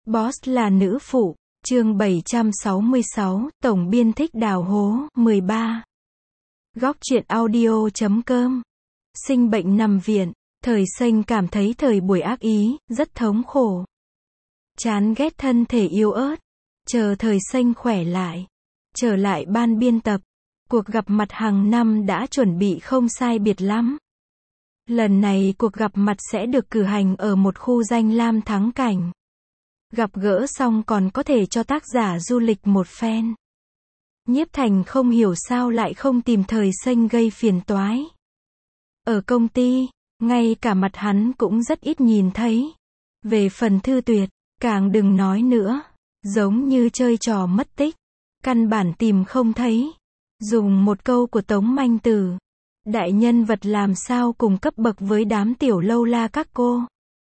Boss là nữ phụ, chương 766, tổng biên thích đào hố, 13. Góc truyện audio.com. Sinh bệnh nằm viện, thời xanh cảm thấy thời buổi ác ý, rất thống khổ. Chán ghét thân thể yếu ớt. Chờ thời xanh khỏe lại. Trở lại ban biên tập. Cuộc gặp mặt hàng năm đã chuẩn bị không sai biệt lắm. Lần này cuộc gặp mặt sẽ được cử hành ở một khu danh lam thắng cảnh. Gặp gỡ xong còn có thể cho tác giả du lịch một phen. Nhiếp Thành không hiểu sao lại không tìm thời xanh gây phiền toái. Ở công ty, ngay cả mặt hắn cũng rất ít nhìn thấy. Về phần Thư Tuyệt, càng đừng nói nữa. Giống như chơi trò mất tích. Căn bản tìm không thấy. Dùng một câu của Tống Manh Tử. Đại nhân vật làm sao cùng cấp bậc với đám tiểu lâu la các cô.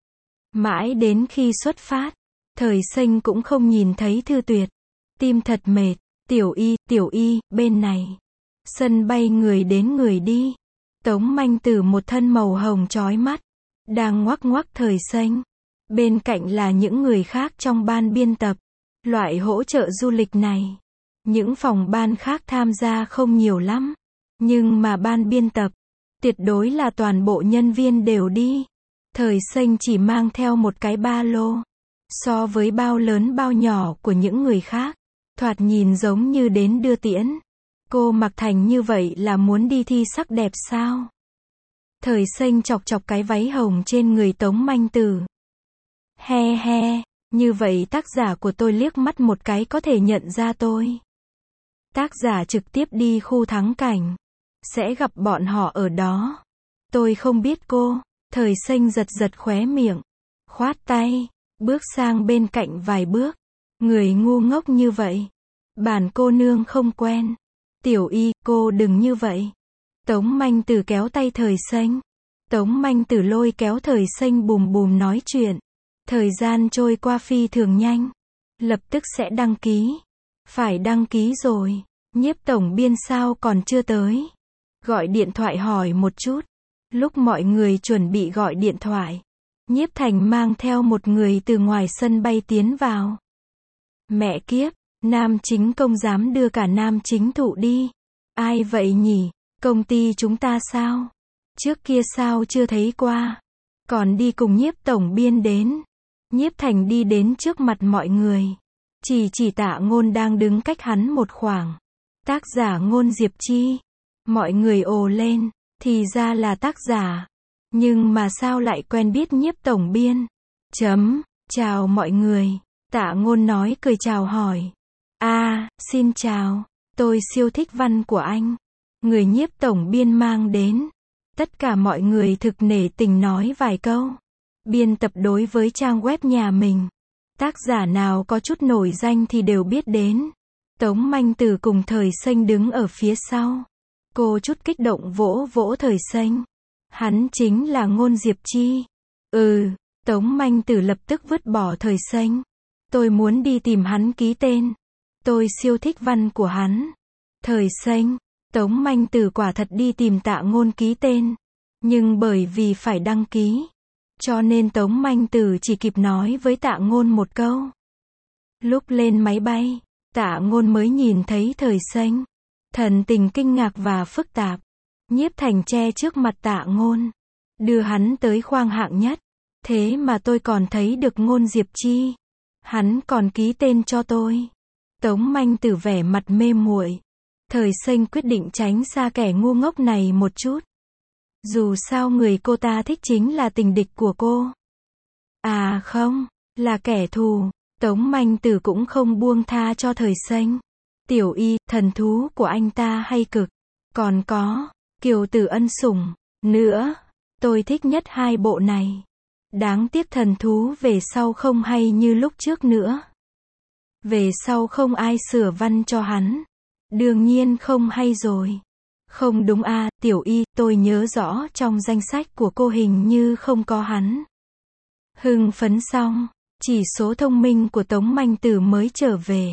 Mãi đến khi xuất phát, thời xanh cũng không nhìn thấy Thư Tuyệt. Tim thật mệt. Tiểu y, bên này. Sân bay người đến người đi. Tống Manh Tử một thân màu hồng chói mắt. Đang ngoắc ngoắc thời xanh. Bên cạnh là những người khác trong ban biên tập. Loại hỗ trợ du lịch này. Những phòng ban khác tham gia không nhiều lắm. Nhưng mà ban biên tập, tuyệt đối là toàn bộ nhân viên đều đi. Thời xanh chỉ mang theo một cái ba lô. So với bao lớn bao nhỏ của những người khác, thoạt nhìn giống như đến đưa tiễn. Cô mặc thành như vậy là muốn đi thi sắc đẹp sao? Thời xanh chọc chọc cái váy hồng trên người Tống Manh Tử. He he, như vậy tác giả của tôi liếc mắt một cái có thể nhận ra tôi. Tác giả trực tiếp đi khu thắng cảnh. Sẽ gặp bọn họ ở đó. Tôi không biết cô. Thời xanh giật giật khóe miệng. Khoát tay. Bước sang bên cạnh vài bước. Người ngu ngốc như vậy. Bản cô nương không quen. Tiểu y, cô đừng như vậy. Tống Manh Tử kéo tay thời xanh. Tống Manh Tử lôi kéo thời xanh bùm bùm nói chuyện. Thời gian trôi qua phi thường nhanh. Lập tức sẽ đăng ký. Phải đăng ký rồi. Nhiếp tổng biên sao còn chưa tới. Gọi điện thoại hỏi một chút. Lúc mọi người chuẩn bị gọi điện thoại, Nhiếp Thành mang theo một người từ ngoài sân bay tiến vào. Mẹ kiếp, nam chính công dám đưa cả nam chính thụ đi. Ai vậy nhỉ? Công ty chúng ta sao? Trước kia sao chưa thấy qua? Còn đi cùng Nhiếp tổng biên đến. Nhiếp Thành đi đến trước mặt mọi người. Chỉ Tạ Ngôn đang đứng cách hắn một khoảng. Tác giả Ngôn Diệp Chi. Mọi người ồ lên, thì ra là tác giả. Nhưng mà sao lại quen biết Nhiếp tổng biên? Chào mọi người. Tạ Ngôn nói cười chào hỏi. Xin chào. Tôi siêu thích văn của anh. Người Nhiếp tổng biên mang đến. Tất cả mọi người thực nể tình nói vài câu. Biên tập đối với trang web nhà mình. Tác giả nào có chút nổi danh thì đều biết đến. Tống Manh Tử cùng thời xanh đứng ở phía sau. Cô chút kích động vỗ vỗ thời xanh. Hắn chính là Ngôn Diệp Chi. Tống Manh Tử lập tức vứt bỏ thời xanh. Tôi muốn đi tìm hắn ký tên. Tôi siêu thích văn của hắn. Thời xanh. Tống Manh Tử quả thật đi tìm Tạ Ngôn ký tên. Nhưng bởi vì phải đăng ký, cho nên Tống Manh Tử chỉ kịp nói với Tạ Ngôn một câu. Lúc lên máy bay, Tạ Ngôn mới nhìn thấy thời xanh. Thần tình kinh ngạc và phức tạp. Nhiếp Thành che trước mặt Tạ Ngôn. Đưa hắn tới khoang hạng nhất. Thế mà tôi còn thấy được Ngôn Diệp Chi. Hắn còn ký tên cho tôi. Tống Manh Tử vẻ mặt mê muội. Thời xanh quyết định tránh xa kẻ ngu ngốc này một chút. Dù sao người cô ta thích chính là tình địch của cô. Không, là kẻ thù. Tống Manh Tử cũng không buông tha cho thời xanh. Tiểu y, thần thú của anh ta hay cực. Còn có, Kiều Tử Ân sủng, nữa. Tôi thích nhất hai bộ này. Đáng tiếc thần thú về sau không hay như lúc trước nữa. Về sau không ai sửa văn cho hắn. Đương nhiên không hay rồi. Không đúng tiểu y, tôi nhớ rõ trong danh sách của cô hình như không có hắn. Hưng phấn xong, chỉ số thông minh của Tống Manh Tử mới trở về.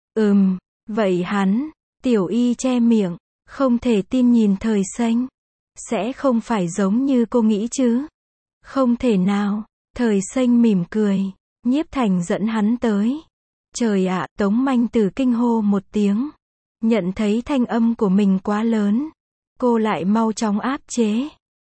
Vậy hắn, tiểu y che miệng, không thể tin nhìn thời xanh. Sẽ không phải giống như cô nghĩ chứ? Không thể nào, thời xanh mỉm cười. Nhiếp Thành dẫn hắn tới. Trời ạ, Tống Manh Tử kinh hô một tiếng. Nhận thấy thanh âm của mình quá lớn. Cô lại mau chóng áp chế.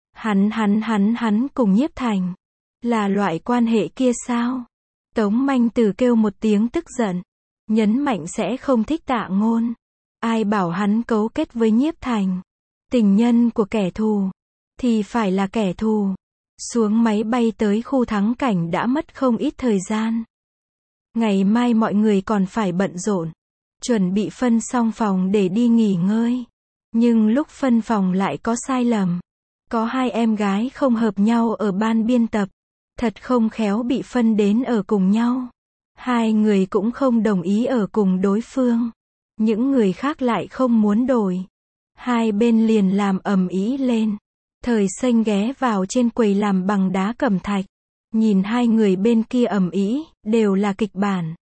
Hắn cùng Nhiếp Thành. Là loại quan hệ kia sao? Tống Manh Tử kêu một tiếng tức giận. Nhấn mạnh sẽ không thích Tạ Ngôn. Ai bảo hắn cấu kết với Nhiếp Thành. Tình nhân của kẻ thù. Thì phải là kẻ thù. Xuống máy bay tới khu thắng cảnh đã mất không ít thời gian. Ngày mai mọi người còn phải bận rộn. Chuẩn bị phân xong phòng để đi nghỉ ngơi. Nhưng lúc phân phòng lại có sai lầm. Có hai em gái không hợp nhau ở ban biên tập. Thật không khéo bị phân đến ở cùng nhau. Hai người cũng không đồng ý ở cùng đối phương. Những người khác lại không muốn đổi. Hai bên liền làm ầm ĩ lên. Thời Xanh ghé vào trên quầy làm bằng đá cẩm thạch. Nhìn hai người bên kia ầm ĩ, đều là kịch bản.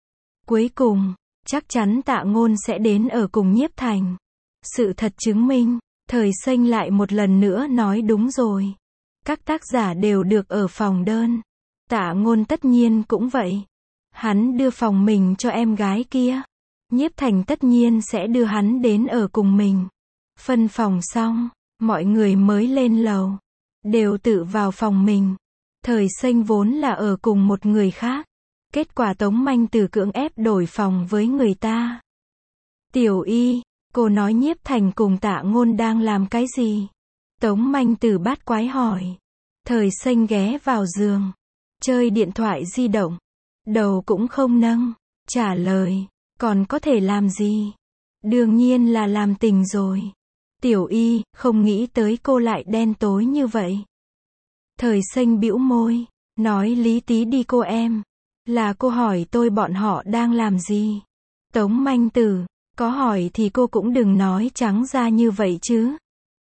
Cuối cùng, chắc chắn Tạ Ngôn sẽ đến ở cùng Nhiếp Thành. Sự thật chứng minh, Thời Xanh lại một lần nữa nói đúng rồi. Các tác giả đều được ở phòng đơn. Tạ Ngôn tất nhiên cũng vậy. Hắn đưa phòng mình cho em gái kia. Nhiếp Thành tất nhiên sẽ đưa hắn đến ở cùng mình. Phân phòng xong, mọi người mới lên lầu. Đều tự vào phòng mình. Thời Xanh vốn là ở cùng một người khác. Kết quả Tống Manh Tử cưỡng ép đổi phòng với người ta. Tiểu Y, cô nói Nhiếp Thành cùng Tạ Ngôn đang làm cái gì? Tống Manh Tử bát quái hỏi. Thời Xanh ghé vào giường. Chơi điện thoại di động. Đầu cũng không nâng. Trả lời. Còn có thể làm gì? Đương nhiên là làm tình rồi. Tiểu Y, không nghĩ tới cô lại đen tối như vậy. Thời Xanh bĩu môi. Nói lý tí đi cô em. Là cô hỏi tôi bọn họ đang làm gì? Tống Manh Tử. Có hỏi thì cô cũng đừng nói trắng ra như vậy chứ.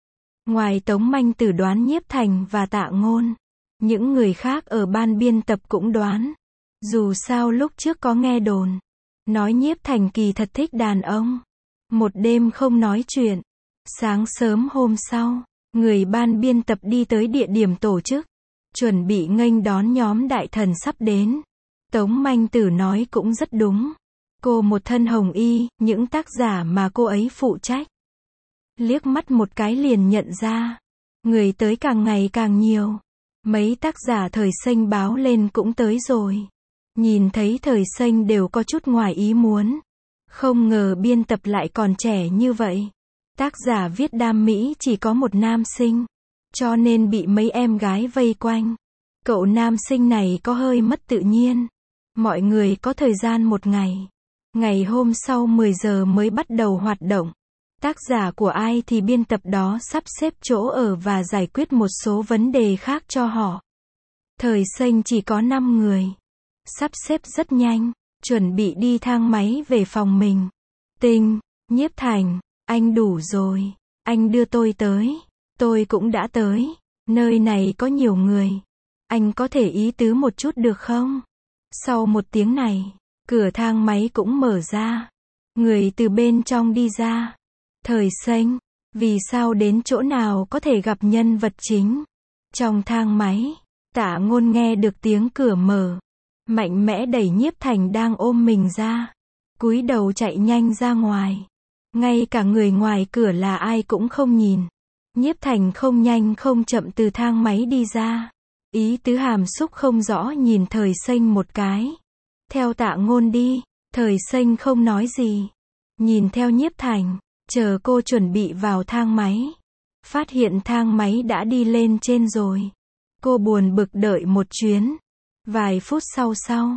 Ngoài Tống Manh Tử đoán Nhiếp Thành và Tạ Ngôn. Những người khác ở ban biên tập cũng đoán. Dù sao lúc trước có nghe đồn. Nói Nhiếp Thành kỳ thật thích đàn ông. Một đêm không nói chuyện. Sáng sớm hôm sau, người ban biên tập đi tới địa điểm tổ chức. Chuẩn bị nghênh đón nhóm đại thần sắp đến. Tống Manh Tử nói cũng rất đúng. Cô một thân hồng y, những tác giả mà cô ấy phụ trách. Liếc mắt một cái liền nhận ra. Người tới càng ngày càng nhiều. Mấy tác giả Thời Xanh báo lên cũng tới rồi. Nhìn thấy Thời Xanh đều có chút ngoài ý muốn. Không ngờ biên tập lại còn trẻ như vậy. Tác giả viết đam mỹ chỉ có một nam sinh. Cho nên bị mấy em gái vây quanh. Cậu nam sinh này có hơi mất tự nhiên. Mọi người có thời gian một ngày. Ngày hôm sau 10 giờ mới bắt đầu hoạt động. Tác giả của ai thì biên tập đó sắp xếp chỗ ở và giải quyết một số vấn đề khác cho họ. Thời Xanh chỉ có 5 người. Sắp xếp rất nhanh. Chuẩn bị đi thang máy về phòng mình. Tinh, Nhiếp Thành, anh đủ rồi. Anh đưa tôi tới. Tôi cũng đã tới. Nơi này có nhiều người. Anh có thể ý tứ một chút được không? Sau một tiếng này, cửa thang máy cũng mở ra. Người từ bên trong đi ra. Thời Xanh, vì sao đến chỗ nào có thể gặp nhân vật chính? Trong thang máy, Tạ Ngôn nghe được tiếng cửa mở. Mạnh mẽ đẩy Nhiếp Thành đang ôm mình ra. Cúi đầu chạy nhanh ra ngoài. Ngay cả người ngoài cửa là ai cũng không nhìn. Nhiếp Thành không nhanh không chậm từ thang máy đi ra. Ý tứ hàm xúc không rõ nhìn Thời Xanh một cái. Theo Tạ Ngôn đi. Thời Xanh không nói gì. Nhìn theo Nhiếp Thành. Chờ cô chuẩn bị vào thang máy. Phát hiện thang máy đã đi lên trên rồi. Cô buồn bực đợi một chuyến. Vài phút sau,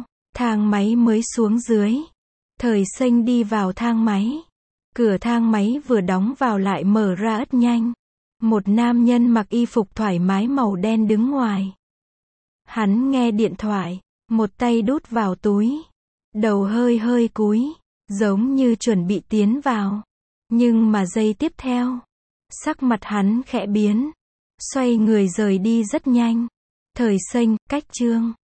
thang máy mới xuống dưới. Thời Xanh đi vào thang máy. Cửa thang máy vừa đóng vào lại mở ra rất nhanh. Một nam nhân mặc y phục thoải mái màu đen đứng ngoài. Hắn nghe điện thoại, một tay đút vào túi. Đầu hơi cúi, giống như chuẩn bị tiến vào. Nhưng mà giây tiếp theo, sắc mặt hắn khẽ biến. Xoay người rời đi rất nhanh. Thời Xanh, cách chương.